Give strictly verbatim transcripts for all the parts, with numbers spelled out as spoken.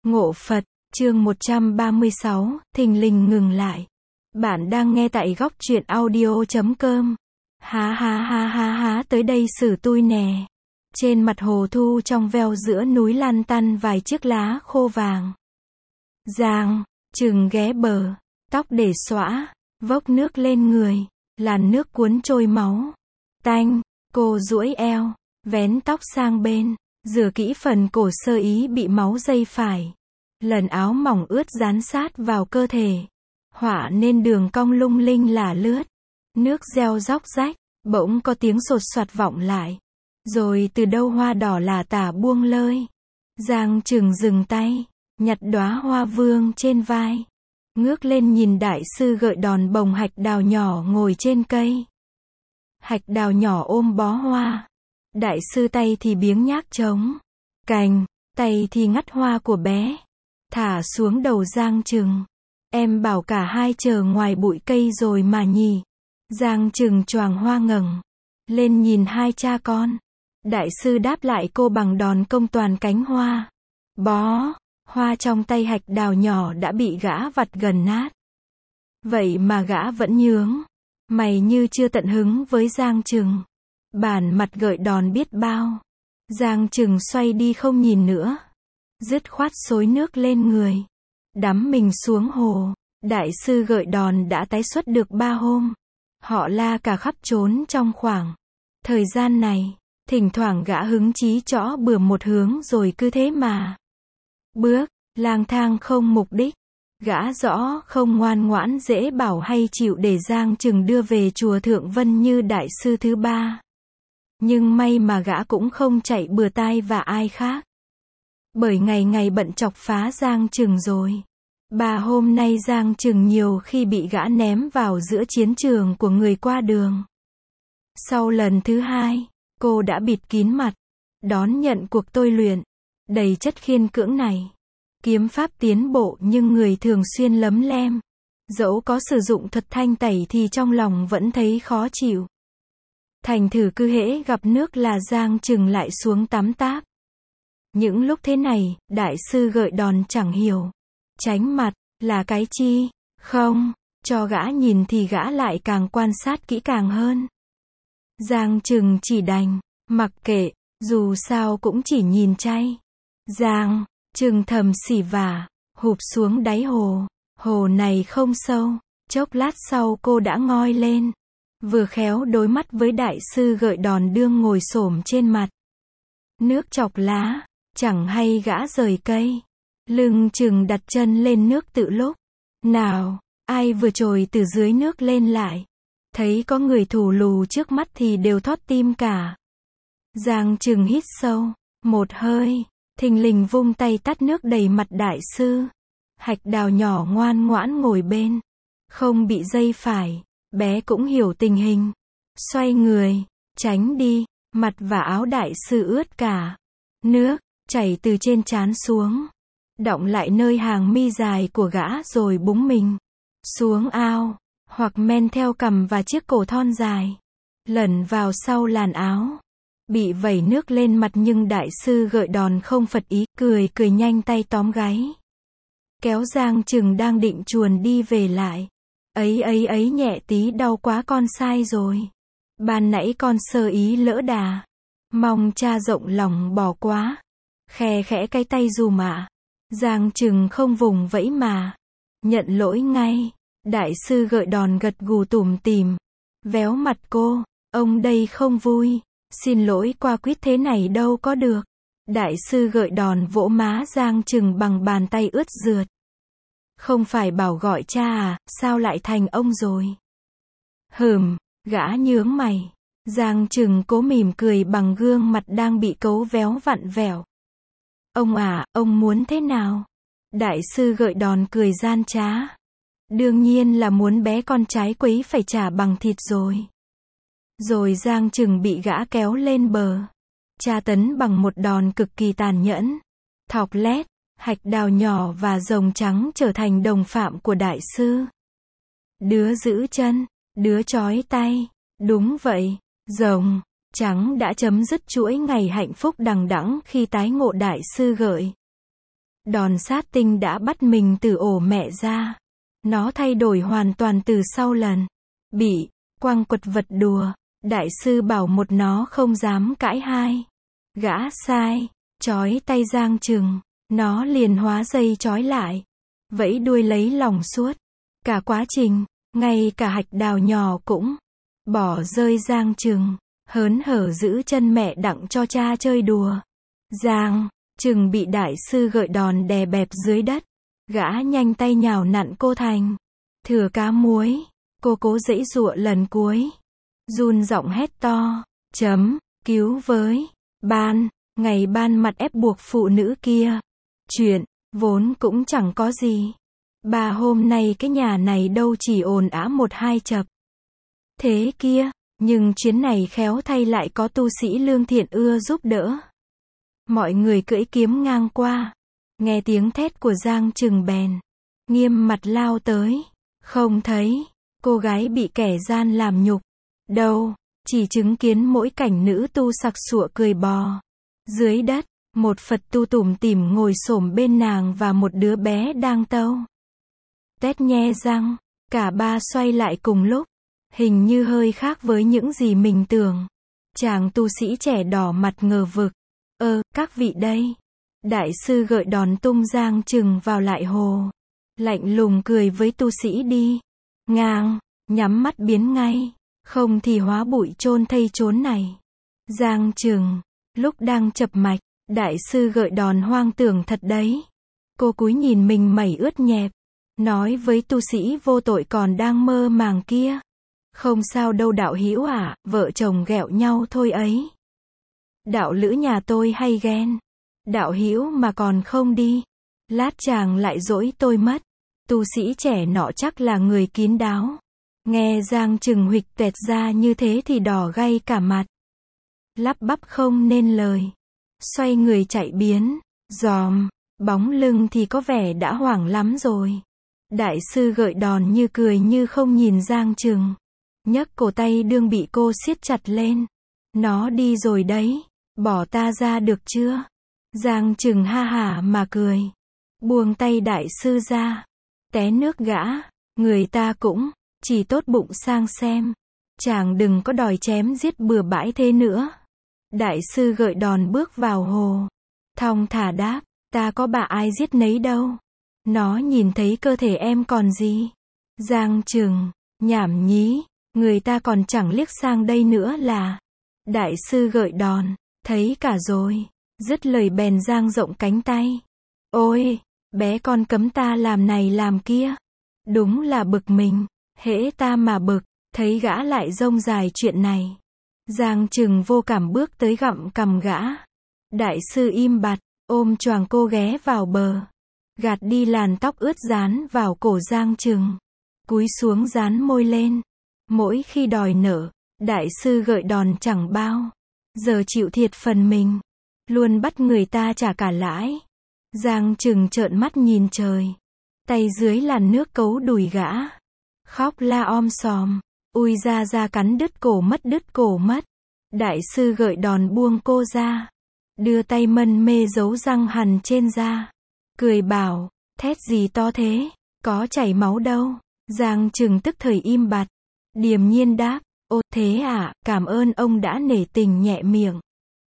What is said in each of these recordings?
Ngộ Phật, chương một trăm ba mươi sáu, thình lình ngừng lại. Bạn đang nghe tại góc truyện audio chấm com. Há há há há há tới đây xử tui nè. Trên mặt hồ thu trong veo giữa núi lan tăn vài chiếc lá khô vàng. Giang, chừng ghé bờ, tóc để xõa, vốc nước lên người, làn nước cuốn trôi máu. Tanh, cô duỗi eo, vén tóc sang bên, rửa kỹ phần cổ sơ ý bị máu dây phải. Lần áo mỏng ướt dán sát vào cơ thể, họa nên đường cong lung linh lả lướt. Nước reo róc rách, bỗng có tiếng sột soạt vọng lại. Rồi từ đâu hoa đỏ lả tả buông lơi. Giang Trừng dừng tay, nhặt đóa hoa vương trên vai. Ngước lên nhìn đại sư gợi đòn bồng hạch đào nhỏ ngồi trên cây. Hạch đào nhỏ ôm bó hoa. Đại sư tay thì biếng nhác trống cành, tay thì ngắt hoa của bé. Thả xuống đầu Giang Trừng. Em bảo cả hai chờ ngoài bụi cây rồi mà nhỉ. Giang Trừng choàng hoa ngẩng lên nhìn hai cha con. Đại sư đáp lại cô bằng đòn công toàn cánh hoa. Bó hoa trong tay hạch đào nhỏ đã bị gã vặt gần nát. Vậy mà gã vẫn nhướng mày như chưa tận hứng với Giang Trừng. Bản mặt gợi đòn biết bao. Giang Trừng xoay đi không nhìn nữa. Dứt khoát xối nước lên người. Đắm mình xuống hồ. Đại sư gợi đòn đã tái xuất được ba hôm. Họ la cả khắp trốn trong khoảng thời gian này. Thỉnh thoảng gã hứng chí chõ bừa một hướng rồi cứ thế mà bước, lang thang không mục đích. Gã rõ không ngoan ngoãn dễ bảo hay chịu để Giang Trừng đưa về chùa Thượng Vân như đại sư thứ ba. Nhưng may mà gã cũng không chạy bừa tai và ai khác. Bởi ngày ngày bận chọc phá Giang Trừng rồi. Bà hôm nay Giang Trừng nhiều khi bị gã ném vào giữa chiến trường của người qua đường. Sau lần thứ hai, cô đã bịt kín mặt, đón nhận cuộc tôi luyện đầy chất khiên cưỡng này. Kiếm pháp tiến bộ nhưng người thường xuyên lấm lem. Dẫu có sử dụng thuật thanh tẩy thì trong lòng vẫn thấy khó chịu. Thành thử cứ hễ gặp nước là Giang Trừng lại xuống tắm táp. Những lúc thế này, đại sư gợi đòn chẳng hiểu. Tránh mặt, là cái chi? Không, cho gã nhìn thì gã lại càng quan sát kỹ càng hơn. Giang Trừng chỉ đành mặc kệ, dù sao cũng chỉ nhìn chay. Giang Trừng thầm xỉ vả, hụp xuống đáy hồ. Hồ này không sâu. Chốc lát sau cô đã ngoi lên. Vừa khéo đối mắt với đại sư gợi đòn đương ngồi xổm trên mặt. Nước chọc lá, chẳng hay gã rời cây. Lưng Trừng đặt chân lên nước tự lúc. Nào, ai vừa trồi từ dưới nước lên lại. Thấy có người thù lù trước mắt thì đều thót tim cả. Giang Trừng hít sâu một hơi, thình lình vung tay tắt nước đầy mặt đại sư. Hạch đào nhỏ ngoan ngoãn ngồi bên, không bị dây phải. Bé cũng hiểu tình hình, xoay người, tránh đi. Mặt và áo đại sư ướt cả. Nước chảy từ trên trán xuống, đọng lại nơi hàng mi dài của gã rồi búng mình xuống ao, hoặc men theo cằm và chiếc cổ thon dài, lẩn vào sau làn áo. Bị vẩy nước lên mặt nhưng đại sư gợi đòn không phật ý, cười cười nhanh tay tóm gáy. Kéo Giang Trừng đang định chuồn đi về lại. Ấy ấy ấy nhẹ tí đau quá con sai rồi. Ban nãy con sơ ý lỡ đà. Mong cha rộng lòng bỏ quá. Khe khẽ cái tay dùm ạ. Giang Trừng không vùng vẫy mà nhận lỗi ngay. Đại sư gợi đòn gật gù tủm tỉm, véo mặt cô. Ông đây không vui. Xin lỗi qua quýt thế này đâu có được. Đại sư gợi đòn vỗ má Giang Trừng bằng bàn tay ướt rượt. Không phải bảo gọi cha à, sao lại thành ông rồi? Hừm, gã nhướng mày. Giang Trừng cố mỉm cười bằng gương mặt đang bị cấu véo vặn vẹo. Ông à, ông muốn thế nào? Đại sư gợi đòn cười gian trá. Đương nhiên là muốn bé con trái quấy phải trả bằng thịt rồi. Rồi Giang Trừng bị gã kéo lên bờ. Tra tấn bằng một đòn cực kỳ tàn nhẫn. Thọc lét, hạch đào nhỏ và rồng trắng trở thành đồng phạm của đại sư. Đứa giữ chân, đứa trói tay. Đúng vậy, rồng trắng đã chấm dứt chuỗi ngày hạnh phúc đằng đẵng khi tái ngộ đại sư gợi Đòn sát tinh đã bắt mình từ ổ mẹ ra. Nó thay đổi hoàn toàn từ sau lần bị quăng quật vật đùa. Đại sư bảo một nó không dám cãi hai. Gã sai, trói tay Giang Trừng. Nó liền hóa dây trói lại. Vẫy đuôi lấy lòng suốt. Cả quá trình, ngay cả Hạch Đào nhỏ cũng bỏ rơi Giang Trừng. Hớn hở giữ chân mẹ đặng cho cha chơi đùa. Giang Trừng bị đại sư gợi đòn đè bẹp dưới đất. Gã nhanh tay nhào nặn cô thành thửa cá muối. Cô cố giãy giụa lần cuối. Run giọng hét to. Chấm, cứu với. Ban, ngày ban mặt ép buộc phụ nữ kia. Chuyện, vốn cũng chẳng có gì. Bà hôm nay cái nhà này đâu chỉ ồn ào một hai chập. Thế kia, nhưng chuyến này khéo thay lại có tu sĩ lương thiện ưa giúp đỡ. Mọi người cưỡi kiếm ngang qua. Nghe tiếng thét của Giang Trừng bèn nghiêm mặt lao tới. Không thấy cô gái bị kẻ gian làm nhục đâu, chỉ chứng kiến mỗi cảnh nữ tu sặc sụa cười bò dưới đất. Một Phật tu tủm tỉm ngồi xổm bên nàng và một đứa bé đang tâu tét nhe răng. Cả ba xoay lại cùng lúc. Hình như hơi khác với những gì mình tưởng. Chàng tu sĩ trẻ đỏ mặt ngờ vực. Ơ, các vị đây. Đại sư gợi đòn tung Giang Trừng vào lại hồ. Lạnh lùng cười với tu sĩ đi ngang, nhắm mắt biến ngay. Không thì hóa bụi chôn thây chốn này. Giang Trừng, lúc đang chập mạch, đại sư gợi đòn hoang tưởng thật đấy. Cô cúi nhìn mình mẩy ướt nhẹp. Nói với tu sĩ vô tội còn đang mơ màng kia. Không sao đâu đạo hữu à, vợ chồng ghẹo nhau thôi ấy. Đạo lữ nhà tôi hay ghen. Đạo hữu mà còn không đi. Lát chàng lại dỗi tôi mất. Tu sĩ trẻ nọ chắc là người kín đáo. Nghe Giang Trừng huỵch tuệt ra như thế thì đỏ gay cả mặt. Lắp bắp không nên lời. Xoay người chạy biến. Giòm, bóng lưng thì có vẻ đã hoảng lắm rồi. Đại sư gợi đòn như cười như không nhìn Giang Trừng. Nhấc cổ tay đương bị cô siết chặt lên. Nó đi rồi đấy. Bỏ ta ra được chưa? Giang Trừng ha hả mà cười. Buông tay đại sư ra. Té nước gã. Người ta cũng chỉ tốt bụng sang xem. Chàng đừng có đòi chém giết bừa bãi thế nữa. Đại sư gợi đòn bước vào hồ. Thong thả đáp. Ta có bà ai giết nấy đâu. Nó nhìn thấy cơ thể em còn gì. Giang Trừng, nhảm nhí. Người ta còn chẳng liếc sang đây nữa là. Đại sư gợi đòn, thấy cả rồi. Dứt lời bèn dang rộng cánh tay. Ôi, bé con cấm ta làm này làm kia. Đúng là bực mình. Hễ ta mà bực, thấy gã lại rông dài chuyện này. Giang Trừng vô cảm bước tới gặm cằm gã. Đại sư im bặt, ôm choàng cô ghé vào bờ. Gạt đi làn tóc ướt dán vào cổ Giang Trừng. Cúi xuống dán môi lên. Mỗi khi đòi nợ, đại sư gợi đòn chẳng bao giờ chịu thiệt phần mình. Luôn bắt người ta trả cả lãi. Giang Trừng trợn mắt nhìn trời. Tay dưới làn nước cấu đùi gã. Khóc la om sòm. Ui ra ra cắn đứt cổ mất đứt cổ mất. Đại sư gợi đòn buông cô ra. Đưa tay mân mê giấu răng hằn trên da. Cười bảo, thét gì to thế, có chảy máu đâu. Giang Trừng tức thời im bặt. Điềm nhiên đáp, ô thế à, cảm ơn ông đã nể tình nhẹ miệng.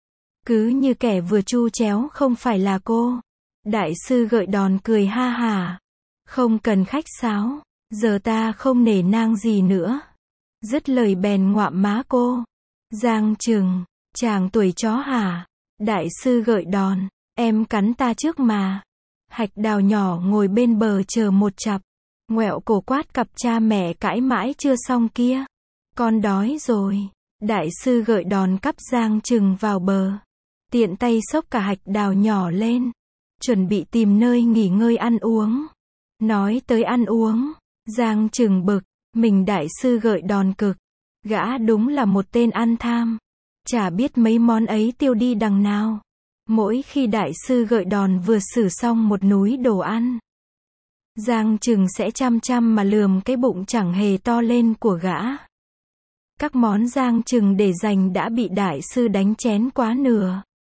Cứ như kẻ vừa chu chéo không phải là cô. Đại sư gợi đòn cười ha hả. Không cần khách sáo, giờ ta không nể nang gì nữa. Dứt lời bèn ngoạm má cô. Giang Trừng, chàng tuổi chó hả? Đại sư gợi đòn, em cắn ta trước mà. Hạch Đào nhỏ ngồi bên bờ chờ một chặp. Ngoẹo cổ quát cặp cha mẹ cãi mãi chưa xong kia. Con đói rồi. Đại sư gợi đòn cắp Giang Trừng vào bờ. Tiện tay xốc cả Hạch Đào nhỏ lên. Chuẩn bị tìm nơi nghỉ ngơi ăn uống. Nói tới ăn uống. Giang Trừng bực. Mình đại sư gợi đòn cực. Gã đúng là một tên ăn tham. Chả biết mấy món ấy tiêu đi đằng nào. Mỗi khi đại sư gợi đòn vừa xử xong một núi đồ ăn, Giang Trừng sẽ chăm chăm mà lườm cái bụng chẳng hề to lên của gã. Các món Giang Trừng để dành đã bị đại sư đánh chén quá nửa.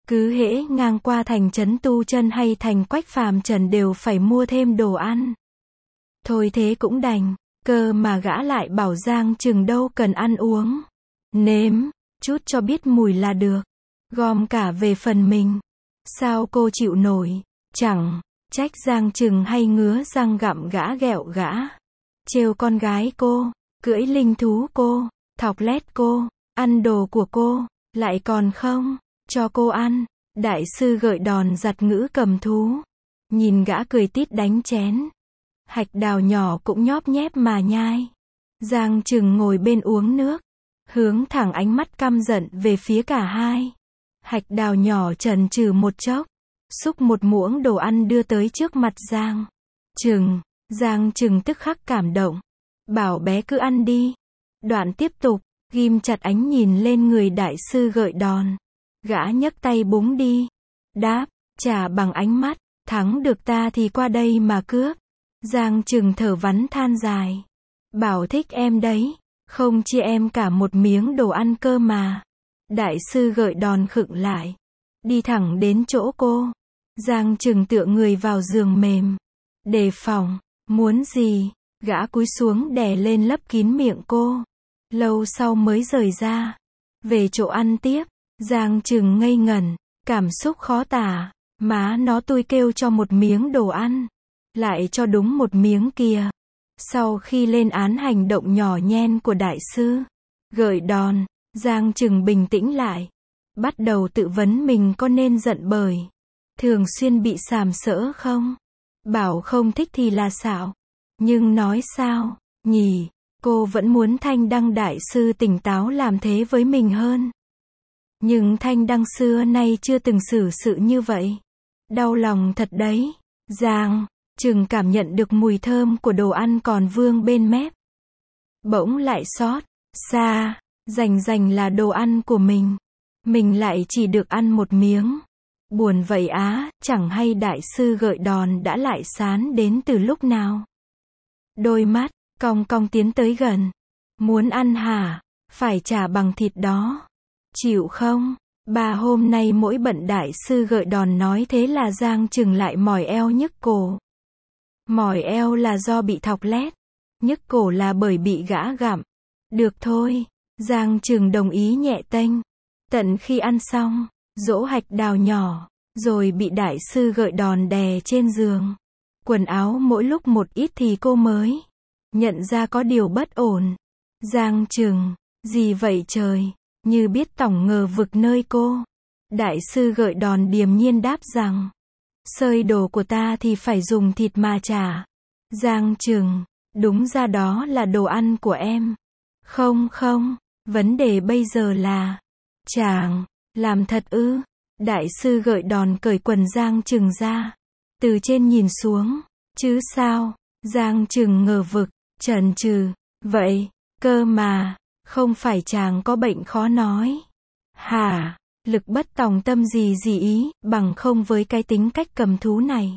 Cứ hễ ngang qua thành trấn Tu Chân hay thành Quách Phàm Trần đều phải mua thêm đồ ăn. Thôi thế cũng đành, cơ mà gã lại bảo Giang Trừng đâu cần ăn uống. Nếm, chút cho biết mùi là được. Gom cả về phần mình. Sao cô chịu nổi, chẳng trách Giang Trừng hay ngứa răng gặm gã ghẹo gã. Trêu con gái cô, cưỡi linh thú cô, thọc lét cô, ăn đồ của cô, lại còn không cho cô ăn. Đại sư gợi đòn giặt ngữ cầm thú. Nhìn gã cười tít đánh chén. Hạch đào nhỏ cũng nhóp nhép mà nhai. Giang Trừng ngồi bên uống nước. Hướng thẳng ánh mắt căm giận về phía cả hai. Hạch đào nhỏ chần chừ một chốc. Xúc một muỗng đồ ăn đưa tới trước mặt Giang Trừng. Giang Trừng tức khắc cảm động. Bảo bé cứ ăn đi. Đoạn tiếp tục, ghim chặt ánh nhìn lên người đại sư gợi đòn. Gã nhấc tay búng đi. Đáp, trả bằng ánh mắt. Thắng được ta thì qua đây mà cướp. Giang Trừng thở vắn than dài. Bảo thích em đấy. Không chia em cả một miếng đồ ăn cơ mà. Đại sư gợi đòn khựng lại. Đi thẳng đến chỗ cô. Giang Trừng tựa người vào giường mềm. Đề phòng. Muốn gì? Gã cúi xuống đè lên lấp kín miệng cô. Lâu sau mới rời ra. Về chỗ ăn tiếp. Giang Trừng ngây ngẩn. Cảm xúc khó tả. Má nó tôi kêu cho một miếng đồ ăn. Lại cho đúng một miếng kia. Sau khi lên án hành động nhỏ nhen của đại sư gợi đòn, Giang Trừng bình tĩnh lại. Bắt đầu tự vấn mình có nên giận bởi thường xuyên bị sàm sỡ không? Bảo không thích thì là xạo. Nhưng nói sao nhỉ? Cô vẫn muốn Thanh Đăng đại sư tỉnh táo làm thế với mình hơn. Nhưng Thanh Đăng xưa nay chưa từng xử sự như vậy. Đau lòng thật đấy. Giang Trừng cảm nhận được mùi thơm của đồ ăn còn vương bên mép. Bỗng lại xót xa, rành rành là đồ ăn của mình. Mình lại chỉ được ăn một miếng. Buồn vậy á, chẳng hay đại sư gợi đòn đã lại sán đến từ lúc nào. Đôi mắt, cong cong tiến tới gần. Muốn ăn hả? Phải trả bằng thịt đó. Chịu không? Bà hôm nay mỗi bận đại sư gợi đòn nói thế là Giang Trừng lại mỏi eo nhức cổ. Mỏi eo là do bị thọc lét. Nhức cổ là bởi bị gã gặm. Được thôi. Giang Trừng đồng ý nhẹ tênh. Tận khi ăn xong, dỗ hạch đào nhỏ, rồi bị đại sư gợi đòn đè trên giường. Quần áo mỗi lúc một ít thì cô mới nhận ra có điều bất ổn. Giang Trừng, gì vậy trời? Như biết tỏng ngờ vực nơi cô. Đại sư gợi đòn điềm nhiên đáp rằng, xơi đồ của ta thì phải dùng thịt mà trả. Giang Trừng, đúng ra đó là đồ ăn của em. Không không, vấn đề bây giờ là, chàng, làm thật ư? Đại sư gợi đòn cởi quần Giang Trừng ra. Từ trên nhìn xuống, chứ sao? Giang Trừng ngờ vực, chần chừ, vậy, cơ mà, không phải chàng có bệnh khó nói. Hả? Lực bất tòng tâm gì gì ý, bằng không với cái tính cách cầm thú này.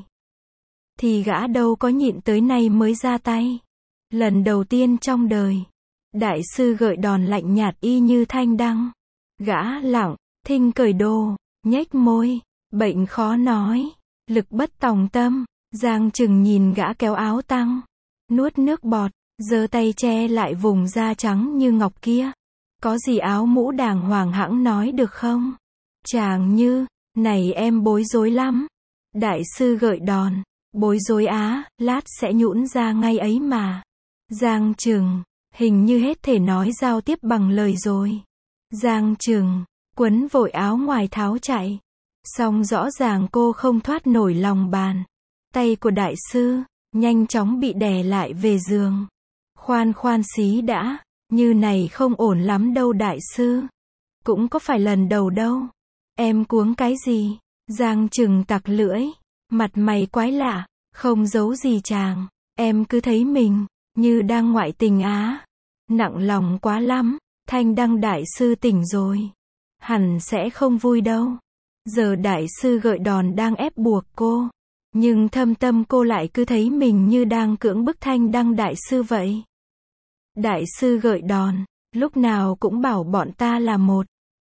Thì gã đâu có nhịn tới nay mới ra tay. Lần đầu tiên trong đời. Đại sư gợi đòn lạnh nhạt y như Thanh Đăng. Gã lặng, thinh cởi đồ, nhếch môi, bệnh khó nói, lực bất tòng tâm. Giang Trừng nhìn gã kéo áo tăng, nuốt nước bọt, giơ tay che lại vùng da trắng như ngọc kia. Có gì áo mũ đàng hoàng hãng nói được không? Chàng Như, này em bối rối lắm. Đại sư gợi đòn, bối rối á, lát sẽ nhũn ra ngay ấy mà. Giang Trừng, hình như hết thể nói giao tiếp bằng lời rồi. Giang Trừng, quấn vội áo ngoài tháo chạy. Xong rõ ràng cô không thoát nổi lòng bàn tay của đại sư, nhanh chóng bị đè lại về giường. Khoan khoan xí đã, như này không ổn lắm đâu đại sư. Cũng có phải lần đầu đâu. Em cuống cái gì? Giang Trừng tặc lưỡi, mặt mày quái lạ, không giấu gì chàng. Em cứ thấy mình như đang ngoại tình á. Nặng lòng quá lắm. Thanh Đăng đại sư tỉnh rồi, hẳn sẽ không vui đâu. Giờ đại sư gợi đòn đang ép buộc cô, nhưng thâm tâm cô lại cứ thấy mình như đang cưỡng bức Thanh Đăng đại sư vậy. Đại sư gợi đòn, lúc nào cũng bảo bọn ta là một.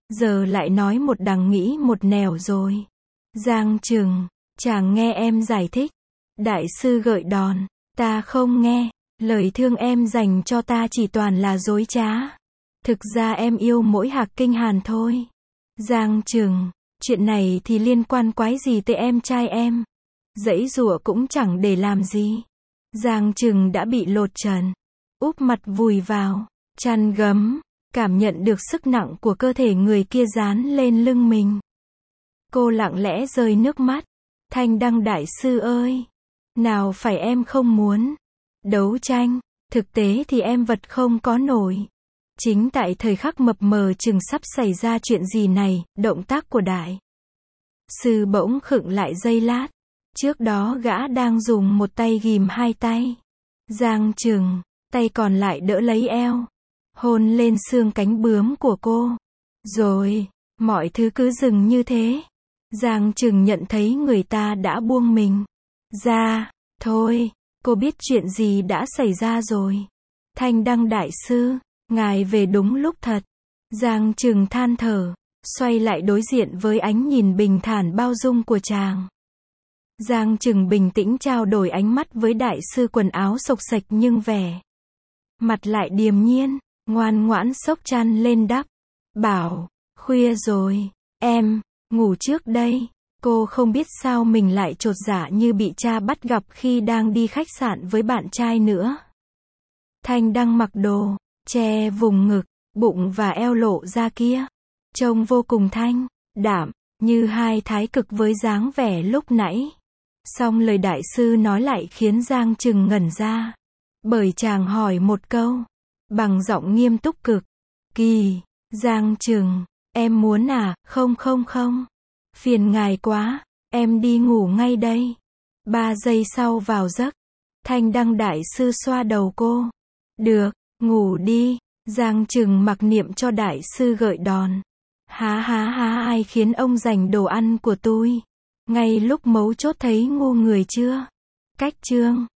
Giờ lại nói một đằng nghĩ một nẻo rồi. Giang Trừng, chàng nghe em giải thích. Đại sư gợi đòn, ta không nghe. Lời thương em dành cho ta chỉ toàn là dối trá. Thực ra em yêu mỗi Hạc Kinh Hàn thôi. Giang Trừng, chuyện này thì liên quan quái gì tới em trai em. Giãy giụa cũng chẳng để làm gì. Giang Trừng đã bị lột trần. Úp mặt vùi vào chăn gấm, cảm nhận được sức nặng của cơ thể người kia dán lên lưng mình. Cô lặng lẽ rơi nước mắt. Thanh Đăng đại sư ơi! Nào phải em không muốn đấu tranh, thực tế thì em vật không có nổi. Chính tại thời khắc mập mờ chừng sắp xảy ra chuyện gì này, động tác của đại sư bỗng khựng lại giây lát. Trước đó gã đang dùng một tay ghìm hai tay. Giang Trừng, tay còn lại đỡ lấy eo, hôn lên xương cánh bướm của cô. Rồi, mọi thứ cứ dừng như thế. Giang Trừng nhận thấy người ta đã buông mình ra. Thôi, cô biết chuyện gì đã xảy ra rồi. Thanh Đăng đại sư, ngài về đúng lúc thật. Giang Trừng than thở, xoay lại đối diện với ánh nhìn bình thản bao dung của chàng. Giang Trừng bình tĩnh trao đổi ánh mắt với đại sư quần áo xộc xệch nhưng vẻ mặt lại điềm nhiên, ngoan ngoãn xốc chăn lên đắp. Bảo, khuya rồi, em, ngủ trước đây. Cô không biết sao mình lại chột dạ như bị cha bắt gặp khi đang đi khách sạn với bạn trai nữa. Thanh Đăng mặc đồ che vùng ngực, bụng và eo lộ ra kia. Trông vô cùng thanh đạm, như hai thái cực với dáng vẻ lúc nãy. Song lời đại sư nói lại khiến Giang Trừng ngẩn ra. Bởi chàng hỏi một câu, bằng giọng nghiêm túc cực kỳ. Giang Trừng, em muốn à? Không không không. Phiền ngài quá, em đi ngủ ngay đây. Ba giây sau vào giấc. Thanh Đăng đại sư xoa đầu cô. Được, ngủ đi. Giang Trừng mặc niệm cho đại sư gợi đòn. Há há há, ai khiến ông giành đồ ăn của tôi? Ngay lúc mấu chốt thấy ngu người chưa? Cách chương